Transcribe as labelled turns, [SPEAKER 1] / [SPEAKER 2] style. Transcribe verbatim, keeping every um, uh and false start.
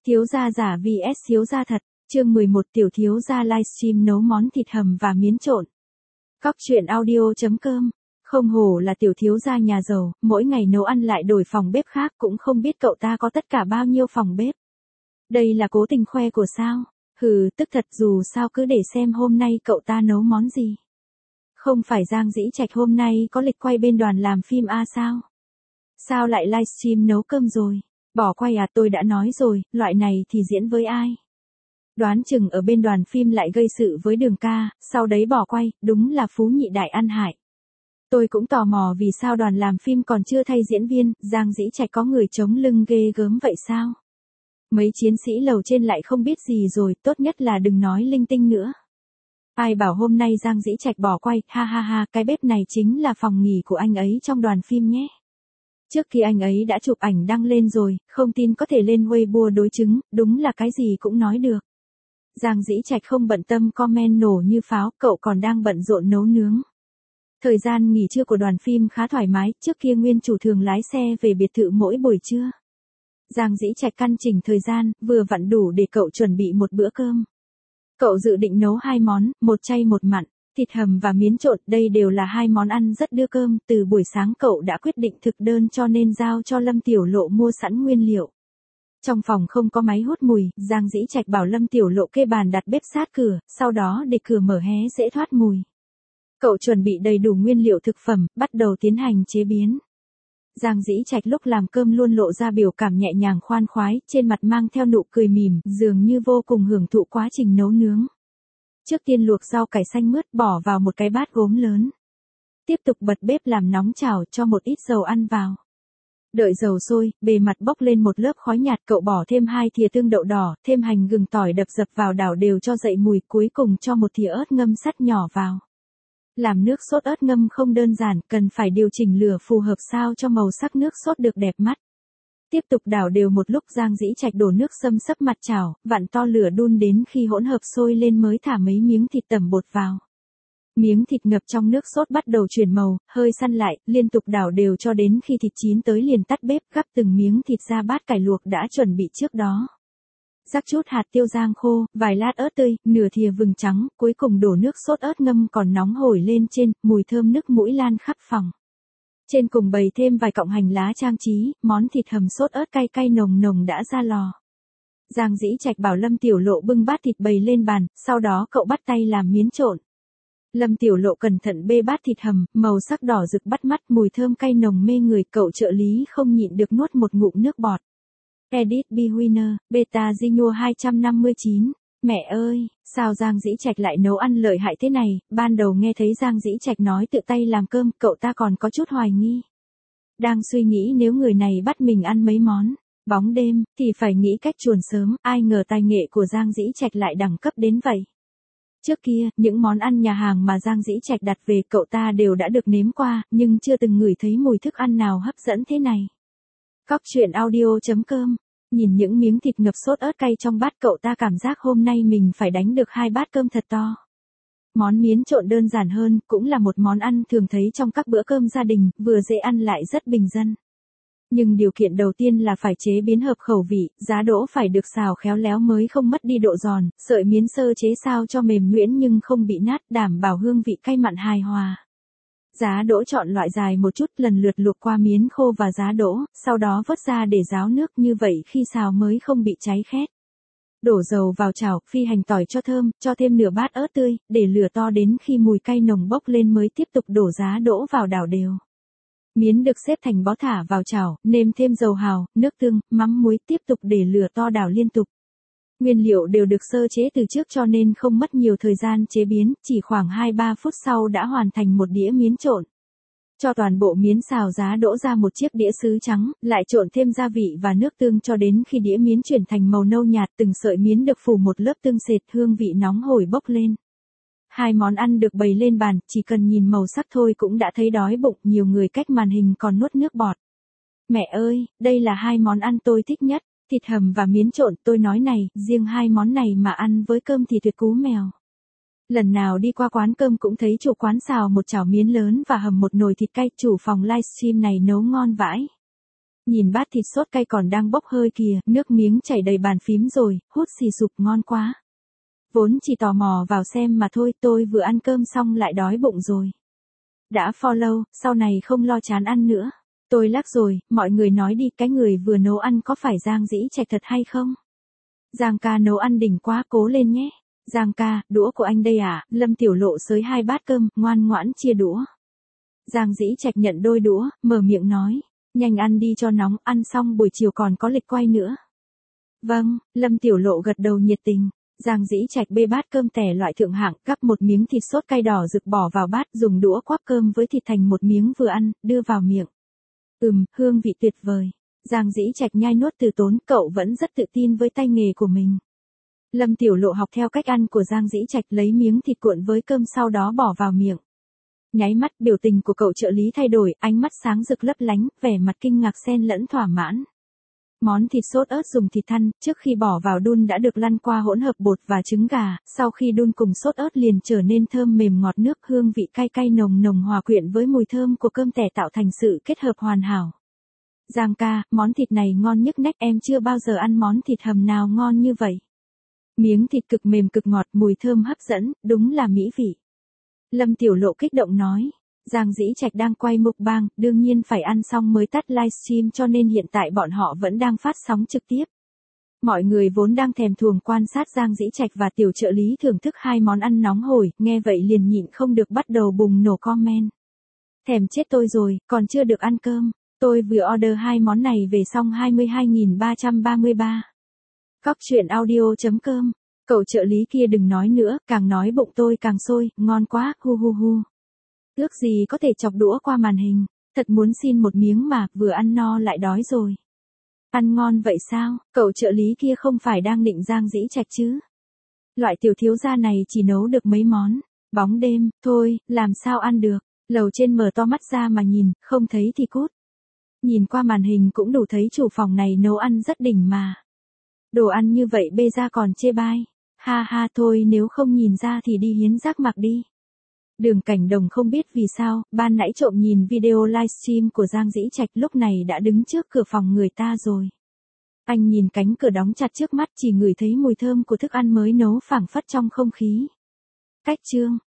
[SPEAKER 1] Thiếu gia giả vs thiếu gia thật, chương mười một tiểu thiếu gia livestream nấu món thịt hầm và miến trộn. Cóc truyện audio.com. Không hổ là tiểu thiếu gia nhà giàu, mỗi ngày nấu ăn lại đổi phòng bếp khác, cũng không biết cậu ta có tất cả bao nhiêu phòng bếp. Đây là cố tình khoe của sao? Hừ, tức thật, dù sao cứ để xem hôm nay cậu ta nấu món gì. Không phải Giang Dĩ Trạch hôm nay có lịch quay bên đoàn làm phim a sao? Sao lại livestream nấu cơm rồi? Bỏ quay à, tôi đã nói rồi, loại này thì diễn với ai? Đoán chừng ở bên đoàn phim lại gây sự với Đường ca, sau đấy bỏ quay, đúng là phú nhị đại ăn hại. Tôi cũng tò mò vì sao đoàn làm phim còn chưa thay diễn viên, Giang Dĩ Trạch có người chống lưng ghê gớm vậy sao? Mấy chiến sĩ lầu trên lại không biết gì rồi, tốt nhất là đừng nói linh tinh nữa. Ai bảo hôm nay Giang Dĩ Trạch bỏ quay, ha ha ha, cái bếp này chính là phòng nghỉ của anh ấy trong đoàn phim nhé. Trước khi anh ấy đã chụp ảnh đăng lên rồi, không tin có thể lên Weibo đối chứng, đúng là cái gì cũng nói được. Giang Dĩ Trạch không bận tâm comment nổ như pháo, cậu còn đang bận rộn nấu nướng. Thời gian nghỉ trưa của đoàn phim khá thoải mái, trước kia nguyên chủ thường lái xe về biệt thự mỗi buổi trưa. Giang Dĩ Trạch căn chỉnh thời gian, vừa vặn đủ để cậu chuẩn bị một bữa cơm. Cậu dự định nấu hai món, một chay một mặn, thịt hầm và miến trộn, đây đều là hai món ăn rất đưa cơm, từ buổi sáng cậu đã quyết định thực đơn cho nên giao cho Lâm Tiểu Lộ mua sẵn nguyên liệu. Trong phòng không có máy hút mùi, Giang Dĩ Trạch bảo Lâm Tiểu Lộ kê bàn đặt bếp sát cửa, sau đó để cửa mở hé dễ thoát mùi. Cậu chuẩn bị đầy đủ nguyên liệu thực phẩm, bắt đầu tiến hành chế biến. Giang Dĩ Trạch lúc làm cơm luôn lộ ra biểu cảm nhẹ nhàng khoan khoái, trên mặt mang theo nụ cười mỉm, dường như vô cùng hưởng thụ quá trình nấu nướng. Trước tiên luộc rau cải xanh mướt bỏ vào một cái bát gốm lớn. Tiếp tục bật bếp làm nóng chảo cho một ít dầu ăn vào. Đợi dầu sôi, bề mặt bốc lên một lớp khói nhạt, cậu bỏ thêm hai thìa tương đậu đỏ, thêm hành gừng tỏi đập dập vào đảo đều cho dậy mùi, cuối cùng cho một thìa ớt ngâm sắt nhỏ vào. Làm nước sốt ớt ngâm không đơn giản, cần phải điều chỉnh lửa phù hợp sao cho màu sắc nước sốt được đẹp mắt. Tiếp tục đảo đều một lúc, Giang Dĩ Trạch đổ nước xâm xấp mặt chảo, vặn to lửa đun đến khi hỗn hợp sôi lên mới thả mấy miếng thịt tẩm bột vào. Miếng thịt ngập trong nước sốt bắt đầu chuyển màu, hơi săn lại, liên tục đảo đều cho đến khi thịt chín tới liền tắt bếp, gắp từng miếng thịt ra bát cải luộc đã chuẩn bị trước đó. Rắc chút hạt tiêu rang khô, vài lát ớt tươi, nửa thìa vừng trắng, cuối cùng đổ nước sốt ớt ngâm còn nóng hổi lên trên, mùi thơm nước mũi lan khắp phòng. Trên cùng bày thêm vài cọng hành lá trang trí, món thịt hầm sốt ớt cay cay nồng nồng đã ra lò. Giang Dĩ Trạch bảo Lâm Tiểu Lộ bưng bát thịt bày lên bàn, sau đó cậu bắt tay làm miến trộn. Lâm Tiểu Lộ cẩn thận bê bát thịt hầm, màu sắc đỏ rực bắt mắt, mùi thơm cay nồng mê người, cậu trợ lý không nhịn được nuốt một ngụm nước bọt. Edit Bewinner, Beta Zinho hai trăm năm mươi chín. Mẹ ơi, sao Giang Dĩ Trạch lại nấu ăn lợi hại thế này? Ban đầu nghe thấy Giang Dĩ Trạch nói tự tay làm cơm, cậu ta còn có chút hoài nghi. Đang suy nghĩ nếu người này bắt mình ăn mấy món bóng đêm, thì phải nghĩ cách chuồn sớm, ai ngờ tài nghệ của Giang Dĩ Trạch lại đẳng cấp đến vậy. Trước kia, những món ăn nhà hàng mà Giang Dĩ Trạch đặt về cậu ta đều đã được nếm qua, nhưng chưa từng ngửi thấy mùi thức ăn nào hấp dẫn thế này. Cóc truyện audio.com. Nhìn những miếng thịt ngập sốt ớt cay trong bát, cậu ta cảm giác hôm nay mình phải đánh được hai bát cơm thật to. Món miến trộn đơn giản hơn, cũng là một món ăn thường thấy trong các bữa cơm gia đình, vừa dễ ăn lại rất bình dân. Nhưng điều kiện đầu tiên là phải chế biến hợp khẩu vị, giá đỗ phải được xào khéo léo mới không mất đi độ giòn, sợi miến sơ chế sao cho mềm nhuyễn nhưng không bị nát, đảm bảo hương vị cay mặn hài hòa. Giá đỗ chọn loại dài một chút, lần lượt luộc qua miến khô và giá đỗ, sau đó vớt ra để ráo nước, như vậy khi xào mới không bị cháy khét. Đổ dầu vào chảo, phi hành tỏi cho thơm, cho thêm nửa bát ớt tươi, để lửa to đến khi mùi cay nồng bốc lên mới tiếp tục đổ giá đỗ vào đảo đều. Miến được xếp thành bó thả vào chảo, nêm thêm dầu hào, nước tương, mắm muối, tiếp tục để lửa to đảo liên tục. Nguyên liệu đều được sơ chế từ trước cho nên không mất nhiều thời gian chế biến, chỉ khoảng hai ba phút sau đã hoàn thành một đĩa miến trộn. Cho toàn bộ miến xào giá đỗ ra một chiếc đĩa sứ trắng, lại trộn thêm gia vị và nước tương cho đến khi đĩa miến chuyển thành màu nâu nhạt, từng sợi miến được phủ một lớp tương sệt, hương vị nóng hổi bốc lên. Hai món ăn được bày lên bàn, chỉ cần nhìn màu sắc thôi cũng đã thấy đói bụng, nhiều người cách màn hình còn nuốt nước bọt. Mẹ ơi, đây là hai món ăn tôi thích nhất. Thịt hầm và miến trộn, tôi nói này, riêng hai món này mà ăn với cơm thì tuyệt cú mèo. Lần nào đi qua quán cơm cũng thấy chủ quán xào một chảo miến lớn và hầm một nồi thịt cay, chủ phòng livestream này nấu ngon vãi. Nhìn bát thịt sốt cay còn đang bốc hơi kìa, nước miếng chảy đầy bàn phím rồi, hút xì sụp ngon quá. Vốn chỉ tò mò vào xem mà thôi, tôi vừa ăn cơm xong lại đói bụng rồi. Đã follow, sau này không lo chán ăn nữa. Tôi lắc rồi, mọi người nói đi, cái người vừa nấu ăn có phải Giang Dĩ Trạch thật hay không? Giang ca nấu ăn đỉnh quá, cố lên nhé. Giang ca, đũa của anh đây à? Lâm Tiểu Lộ xới hai bát cơm, ngoan ngoãn chia đũa. Giang Dĩ Trạch nhận đôi đũa, mở miệng nói, nhanh ăn đi cho nóng, ăn xong buổi chiều còn có lịch quay nữa. Vâng, Lâm Tiểu Lộ gật đầu nhiệt tình. Giang Dĩ Trạch bê bát cơm tẻ loại thượng hạng, gắp một miếng thịt sốt cay đỏ rực bỏ vào bát, dùng đũa quắp cơm với thịt thành một miếng vừa ăn, đưa vào miệng. Ừm, hương vị tuyệt vời. Giang Dĩ Trạch nhai nuốt từ tốn, cậu vẫn rất tự tin với tay nghề của mình. Lâm Tiểu Lộ học theo cách ăn của Giang Dĩ Trạch, lấy miếng thịt cuộn với cơm sau đó bỏ vào miệng. Nháy mắt, biểu tình của cậu trợ lý thay đổi, ánh mắt sáng rực lấp lánh, vẻ mặt kinh ngạc xen lẫn thỏa mãn. Món thịt sốt ớt dùng thịt thăn, trước khi bỏ vào đun đã được lăn qua hỗn hợp bột và trứng gà, sau khi đun cùng sốt ớt liền trở nên thơm mềm ngọt nước, hương vị cay cay nồng nồng hòa quyện với mùi thơm của cơm tẻ tạo thành sự kết hợp hoàn hảo. Giang ca, món thịt này ngon nhức nách, em chưa bao giờ ăn món thịt hầm nào ngon như vậy. Miếng thịt cực mềm cực ngọt, mùi thơm hấp dẫn, đúng là mỹ vị. Lâm Tiểu Lộ kích động nói. Giang Dĩ Trạch đang quay mukbang, đương nhiên phải ăn xong mới tắt livestream cho nên hiện tại bọn họ vẫn đang phát sóng trực tiếp. Mọi người vốn đang thèm thuồng quan sát Giang Dĩ Trạch và tiểu trợ lý thưởng thức hai món ăn nóng hổi, nghe vậy liền nhịn không được bắt đầu bùng nổ comment. Thèm chết tôi rồi, còn chưa được ăn cơm. Tôi vừa order hai món này về xong hai mươi hai nghìn ba trăm ba mươi ba. Cóc truyện audio chấm com. Cậu trợ lý kia đừng nói nữa, càng nói bụng tôi càng sôi, ngon quá, hu hu hu. Ước gì có thể chọc đũa qua màn hình, thật muốn xin một miếng mà, vừa ăn no lại đói rồi. Ăn ngon vậy sao, cậu trợ lý kia không phải đang định Giang Dĩ Trạch chứ? Loại tiểu thiếu gia này chỉ nấu được mấy món, bóng đêm, thôi, làm sao ăn được, lầu trên mở to mắt ra mà nhìn, không thấy thì cút. Nhìn qua màn hình cũng đủ thấy chủ phòng này nấu ăn rất đỉnh mà. Đồ ăn như vậy bê ra còn chê bai, ha ha thôi nếu không nhìn ra thì đi hiến rác mặc đi. Đường Cảnh Đồng không biết vì sao, ban nãy trộm nhìn video livestream của Giang Dĩ Trạch lúc này đã đứng trước cửa phòng người ta rồi. Anh nhìn cánh cửa đóng chặt trước mắt chỉ ngửi thấy mùi thơm của thức ăn mới nấu phảng phất trong không khí. Cách chương